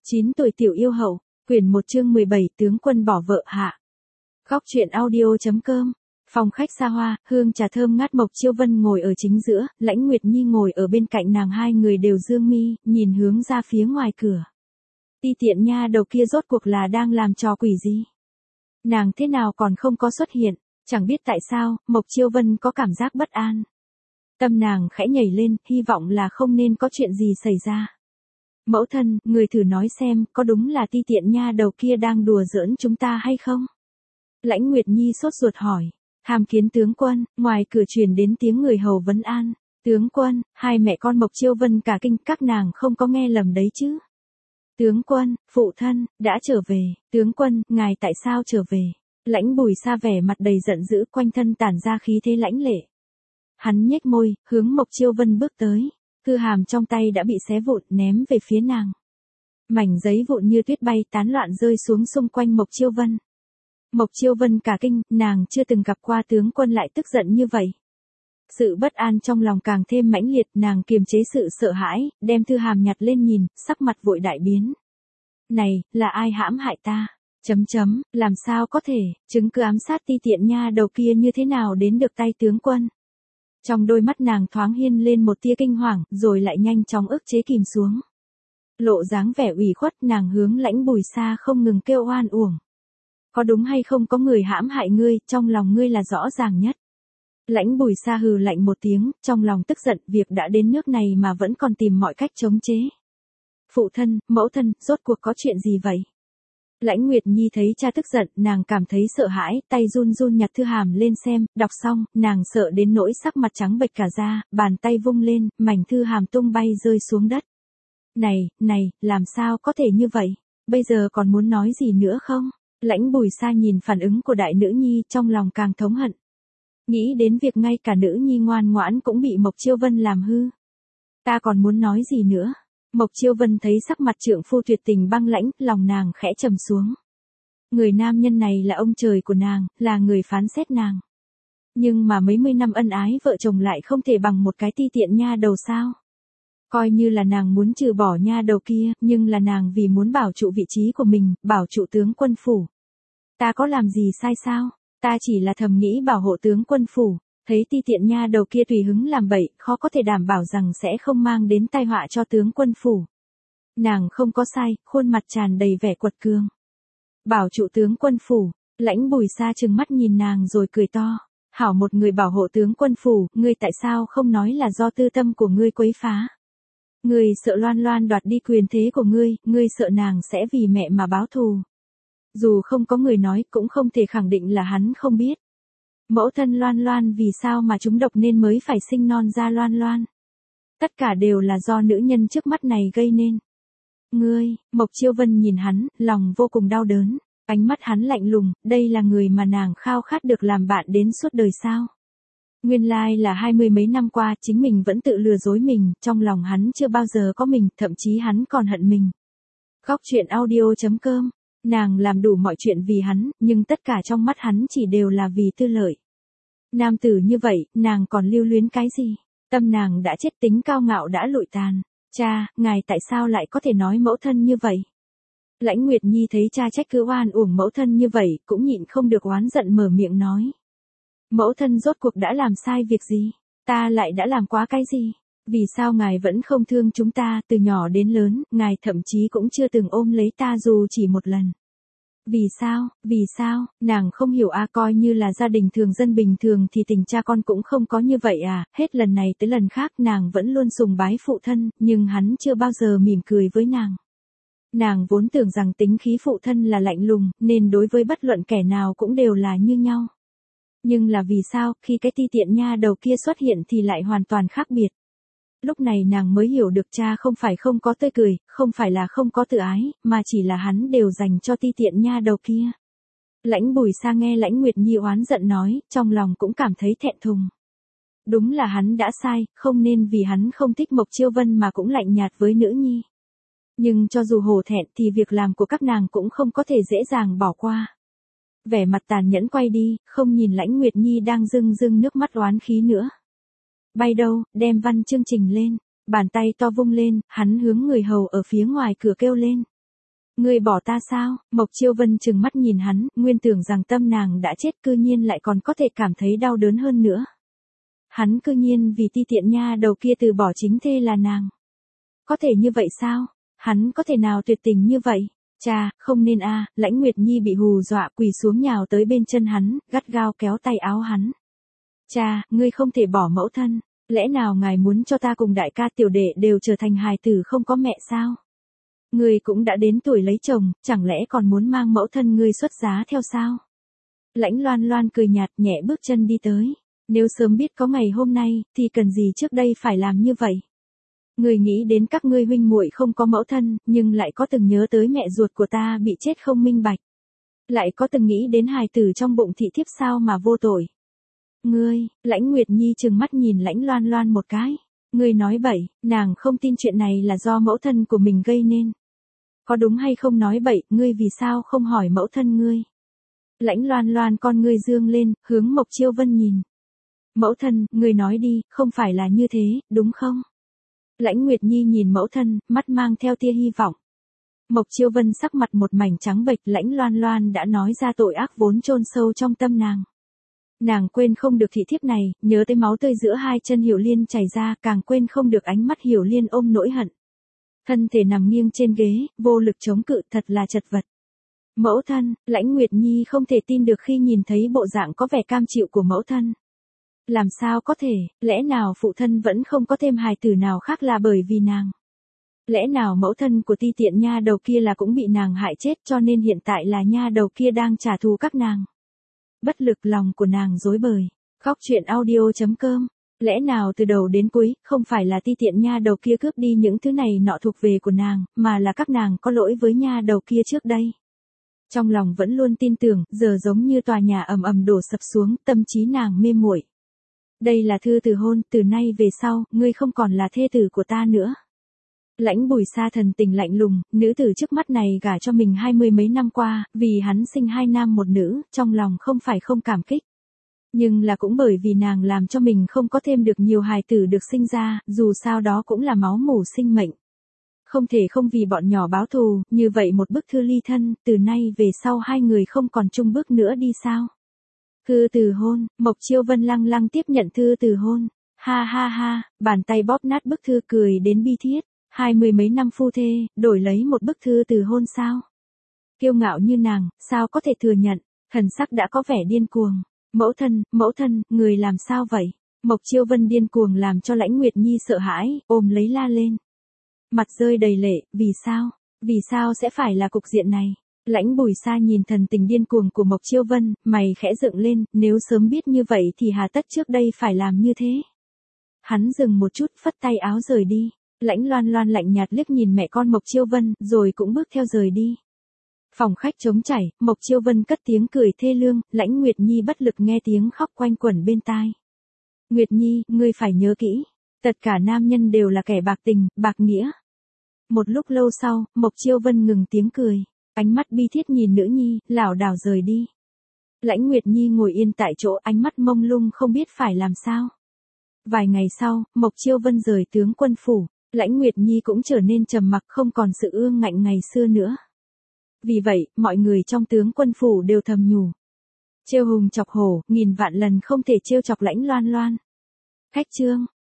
9 tuổi tiểu yêu hậu, quyển 1 chương 17 tướng quân bỏ vợ hạ. Góc truyện audio.com. Phòng khách xa hoa, hương trà thơm ngát. Mộc Chiêu Vân ngồi ở chính giữa, Lãnh Nguyệt Nhi ngồi ở bên cạnh nàng, hai người đều dương mi, nhìn hướng ra phía ngoài cửa. Ti tiện nha đầu kia rốt cuộc là đang làm trò quỷ gì? Nàng thế nào còn không có xuất hiện, chẳng biết tại sao, Mộc Chiêu Vân có cảm giác bất an. Tâm nàng khẽ nhảy lên, hy vọng là không nên có chuyện gì xảy ra. Mẫu thân, người thử nói xem, có đúng là ti tiện nha đầu kia đang đùa giỡn chúng ta hay không? Lãnh Nguyệt Nhi sốt ruột hỏi. Tham kiến tướng quân, ngoài cửa truyền đến tiếng người hầu vấn an. Tướng quân, hai mẹ con Mộc Chiêu Vân cả kinh, các nàng không có nghe lầm đấy chứ? Tướng quân, phụ thân, đã trở về. Tướng quân, ngài tại sao trở về? Lãnh Bùi Sa vẻ mặt đầy giận dữ, quanh thân tản ra khí thế lãnh lệ. Hắn nhếch môi, hướng Mộc Chiêu Vân bước tới. Thư hàm trong tay đã bị xé vụn, ném về phía nàng. Mảnh giấy vụn như tuyết bay tán loạn rơi xuống xung quanh Mộc Chiêu Vân. Mộc Chiêu Vân cả kinh, nàng chưa từng gặp qua tướng quân lại tức giận như vậy. Sự bất an trong lòng càng thêm mãnh liệt, nàng kiềm chế sự sợ hãi, đem thư hàm nhặt lên nhìn, sắc mặt vội đại biến. Này, là ai hãm hại ta? Làm sao có thể, chứng cứ ám sát ti tiện nha đầu kia như thế nào đến được tay tướng quân? Trong đôi mắt nàng thoáng hiên lên một tia kinh hoàng, rồi lại nhanh chóng ức chế kìm xuống. Lộ dáng vẻ ủy khuất, nàng hướng Lãnh Bùi Sa không ngừng kêu oan uổng. Có đúng hay không có người hãm hại ngươi, trong lòng ngươi là rõ ràng nhất. Lãnh Bùi Sa hừ lạnh một tiếng, trong lòng tức giận, việc đã đến nước này mà vẫn còn tìm mọi cách chống chế. Phụ thân, mẫu thân, rốt cuộc có chuyện gì vậy? Lãnh Nguyệt Nhi thấy cha tức giận, nàng cảm thấy sợ hãi, tay run run nhặt thư hàm lên xem, đọc xong, nàng sợ đến nỗi sắc mặt trắng bệch cả da, bàn tay vung lên, mảnh thư hàm tung bay rơi xuống đất. Này, làm sao có thể như vậy? Bây giờ còn muốn nói gì nữa không? Lãnh Bùi Sa nhìn phản ứng của đại nữ nhi, trong lòng càng thống hận. Nghĩ đến việc ngay cả nữ nhi ngoan ngoãn cũng bị Mộc Chiêu Vân làm hư. Ta còn muốn nói gì nữa? Mộc Chiêu Vân thấy sắc mặt trượng phu tuyệt tình băng lãnh, lòng nàng khẽ trầm xuống. Người nam nhân này là ông trời của nàng, là người phán xét nàng. Nhưng mà mấy mươi năm ân ái vợ chồng lại không thể bằng một cái ti tiện nha đầu sao? Coi như là nàng muốn trừ bỏ nha đầu kia, nhưng là nàng vì muốn bảo trụ vị trí của mình, bảo trụ tướng quân phủ. Ta có làm gì sai sao? Ta chỉ là thầm nghĩ bảo hộ tướng quân phủ. Thấy ti tiện nha đầu kia tùy hứng làm bậy, khó có thể đảm bảo rằng sẽ không mang đến tai họa cho tướng quân phủ. Nàng không có sai, khuôn mặt tràn đầy vẻ quật cường. Bảo trụ tướng quân phủ, Lãnh Bùi Sa trừng mắt nhìn nàng rồi cười to. Hảo một người bảo hộ tướng quân phủ, ngươi tại sao không nói là do tư tâm của ngươi quấy phá? Ngươi sợ Loan Loan đoạt đi quyền thế của ngươi sợ nàng sẽ vì mẹ mà báo thù. Dù không có người nói cũng không thể khẳng định là hắn không biết. Mẫu thân Loan Loan vì sao mà trúng độc nên mới phải sinh non ra Loan Loan. Tất cả đều là do nữ nhân trước mắt này gây nên. Ngươi, Mộc Chiêu Vân nhìn hắn, lòng vô cùng đau đớn. Ánh mắt hắn lạnh lùng, đây là người mà nàng khao khát được làm bạn đến suốt đời sao. Nguyên lai là 20 mấy năm qua chính mình vẫn tự lừa dối mình, trong lòng hắn chưa bao giờ có mình, thậm chí hắn còn hận mình. Góc truyện audio.com. Nàng làm đủ mọi chuyện vì hắn, nhưng tất cả trong mắt hắn chỉ đều là vì tư lợi. Nam tử như vậy, nàng còn lưu luyến cái gì? Tâm nàng đã chết, tính cao ngạo đã lụi tàn. Cha, ngài tại sao lại có thể nói mẫu thân như vậy? Lãnh Nguyệt Nhi thấy cha trách cứ oan uổng mẫu thân như vậy, cũng nhịn không được oán giận mở miệng nói. Mẫu thân rốt cuộc đã làm sai việc gì? Ta lại đã làm quá cái gì? Vì sao ngài vẫn không thương chúng ta, từ nhỏ đến lớn, ngài thậm chí cũng chưa từng ôm lấy ta dù chỉ một lần. Vì sao, nàng không hiểu coi như là gia đình thường dân bình thường thì tình cha con cũng không có như vậy hết lần này tới lần khác nàng vẫn luôn sùng bái phụ thân, nhưng hắn chưa bao giờ mỉm cười với nàng. Nàng vốn tưởng rằng tính khí phụ thân là lạnh lùng, nên đối với bất luận kẻ nào cũng đều là như nhau. Nhưng là vì sao, khi cái ti tiện nha đầu kia xuất hiện thì lại hoàn toàn khác biệt. Lúc này nàng mới hiểu được cha không phải không có tươi cười, không phải là không có tự ái, mà chỉ là hắn đều dành cho ti tiện nha đầu kia. Lãnh Bùi Sa nghe Lãnh Nguyệt Nhi oán giận nói, trong lòng cũng cảm thấy thẹn thùng. Đúng là hắn đã sai, không nên vì hắn không thích Mộc Chiêu Vân mà cũng lạnh nhạt với nữ nhi. Nhưng cho dù hổ thẹn thì việc làm của các nàng cũng không có thể dễ dàng bỏ qua. Vẻ mặt tàn nhẫn quay đi, không nhìn Lãnh Nguyệt Nhi đang rưng rưng nước mắt oán khí nữa. Bay đâu, đem văn chương trình lên, bàn tay to vung lên, hắn hướng người hầu ở phía ngoài cửa kêu lên. Ngươi bỏ ta sao? Mộc Chiêu Vân trừng mắt nhìn hắn, nguyên tưởng rằng tâm nàng đã chết cư nhiên lại còn có thể cảm thấy đau đớn hơn nữa. Hắn cư nhiên vì ti tiện nha đầu kia từ bỏ chính thê là nàng. Có thể như vậy sao? Hắn có thể nào tuyệt tình như vậy? Cha, không nên a. Lãnh Nguyệt Nhi bị hù dọa quỳ xuống nhào tới bên chân hắn, gắt gao kéo tay áo hắn. Cha, ngươi không thể bỏ mẫu thân, lẽ nào ngài muốn cho ta cùng đại ca tiểu đệ đều trở thành hài tử không có mẹ sao? Ngươi cũng đã đến tuổi lấy chồng, chẳng lẽ còn muốn mang mẫu thân ngươi xuất giá theo sao? Lãnh Loan Loan cười nhạt nhẹ bước chân đi tới. Nếu sớm biết có ngày hôm nay, thì cần gì trước đây phải làm như vậy? Người nghĩ đến các ngươi huynh muội không có mẫu thân, nhưng lại có từng nhớ tới mẹ ruột của ta bị chết không minh bạch. Lại có từng nghĩ đến hài tử trong bụng thị thiếp sao mà vô tội. Ngươi, Lãnh Nguyệt Nhi trừng mắt nhìn Lãnh Loan Loan một cái. Ngươi nói bậy, nàng không tin chuyện này là do mẫu thân của mình gây nên. Có đúng hay không nói bậy, ngươi vì sao không hỏi mẫu thân ngươi? Lãnh Loan Loan con ngươi dương lên, hướng Mộc Chiêu Vân nhìn. Mẫu thân, ngươi nói đi, không phải là như thế, đúng không? Lãnh Nguyệt Nhi nhìn mẫu thân, mắt mang theo tia hy vọng. Mộc Chiêu Vân sắc mặt một mảnh trắng bệch, Lãnh Loan Loan đã nói ra tội ác vốn chôn sâu trong tâm nàng. Nàng quên không được thị thiếp này, nhớ tới máu tươi giữa hai chân Hiểu Liên chảy ra, càng quên không được ánh mắt Hiểu Liên ôm nỗi hận. Thân thể nằm nghiêng trên ghế, vô lực chống cự, thật là chật vật. Mẫu thân, Lãnh Nguyệt Nhi không thể tin được khi nhìn thấy bộ dạng có vẻ cam chịu của mẫu thân. Làm sao có thể, lẽ nào phụ thân vẫn không có thêm hài tử nào khác là bởi vì nàng? Lẽ nào mẫu thân của ti tiện nha đầu kia là cũng bị nàng hại chết cho nên hiện tại là nha đầu kia đang trả thù các nàng? Bất lực lòng của nàng rối bời. Khóc chuyện audio.com. Lẽ nào từ đầu đến cuối, không phải là ti tiện nha đầu kia cướp đi những thứ này nọ thuộc về của nàng, mà là các nàng có lỗi với nha đầu kia trước đây? Trong lòng vẫn luôn tin tưởng, giờ giống như tòa nhà ầm ầm đổ sập xuống, tâm trí nàng mê muội. Đây là thư từ hôn, từ nay về sau, ngươi không còn là thê tử của ta nữa. Lãnh Bùi Sa thần tình lạnh lùng, nữ tử trước mắt này gả cho mình 20 mấy năm qua, vì hắn sinh 2 nam một nữ, trong lòng không phải không cảm kích. Nhưng là cũng bởi vì nàng làm cho mình không có thêm được nhiều hài tử được sinh ra, dù sao đó cũng là máu mủ sinh mệnh. Không thể không vì bọn nhỏ báo thù, như vậy một bức thư ly thân, từ nay về sau hai người không còn chung bước nữa đi sao? Thư từ hôn, Mộc Chiêu Vân lăng lăng tiếp nhận thư từ hôn. Ha ha ha, bàn tay bóp nát bức thư cười đến bi thiết. 20 mấy năm phu thê, đổi lấy một bức thư từ hôn sao? Kiêu ngạo như nàng, sao có thể thừa nhận? Thần sắc đã có vẻ điên cuồng. Mẫu thân, người làm sao vậy? Mộc Chiêu Vân điên cuồng làm cho Lãnh Nguyệt Nhi sợ hãi, ôm lấy la lên. Mặt rơi đầy lệ, vì sao? Vì sao sẽ phải là cục diện này? Lãnh Bùi Sa nhìn thần tình điên cuồng của Mộc Chiêu Vân, mày khẽ dựng lên, nếu sớm biết như vậy thì hà tất trước đây phải làm như thế. Hắn dừng một chút, phất tay áo rời đi. Lãnh Loan Loan lạnh nhạt liếc nhìn mẹ con Mộc Chiêu Vân, rồi cũng bước theo rời đi. Phòng khách trống trải, Mộc Chiêu Vân cất tiếng cười thê lương, Lãnh Nguyệt Nhi bất lực nghe tiếng khóc quanh quẩn bên tai. Nguyệt Nhi, ngươi phải nhớ kỹ, tất cả nam nhân đều là kẻ bạc tình, bạc nghĩa. Một lúc lâu sau, Mộc Chiêu Vân ngừng tiếng cười, ánh mắt bi thiết nhìn nữ nhi, lảo đảo rời đi. Lãnh Nguyệt Nhi ngồi yên tại chỗ, ánh mắt mông lung không biết phải làm sao. Vài ngày sau, Mộc Chiêu Vân rời tướng quân phủ, Lãnh Nguyệt Nhi cũng trở nên trầm mặc không còn sự ương ngạnh ngày xưa nữa. Vì vậy, mọi người trong tướng quân phủ đều thầm nhủ. Trêu hùng chọc hổ, nghìn vạn lần không thể trêu chọc Lãnh Loan Loan. Khách chương.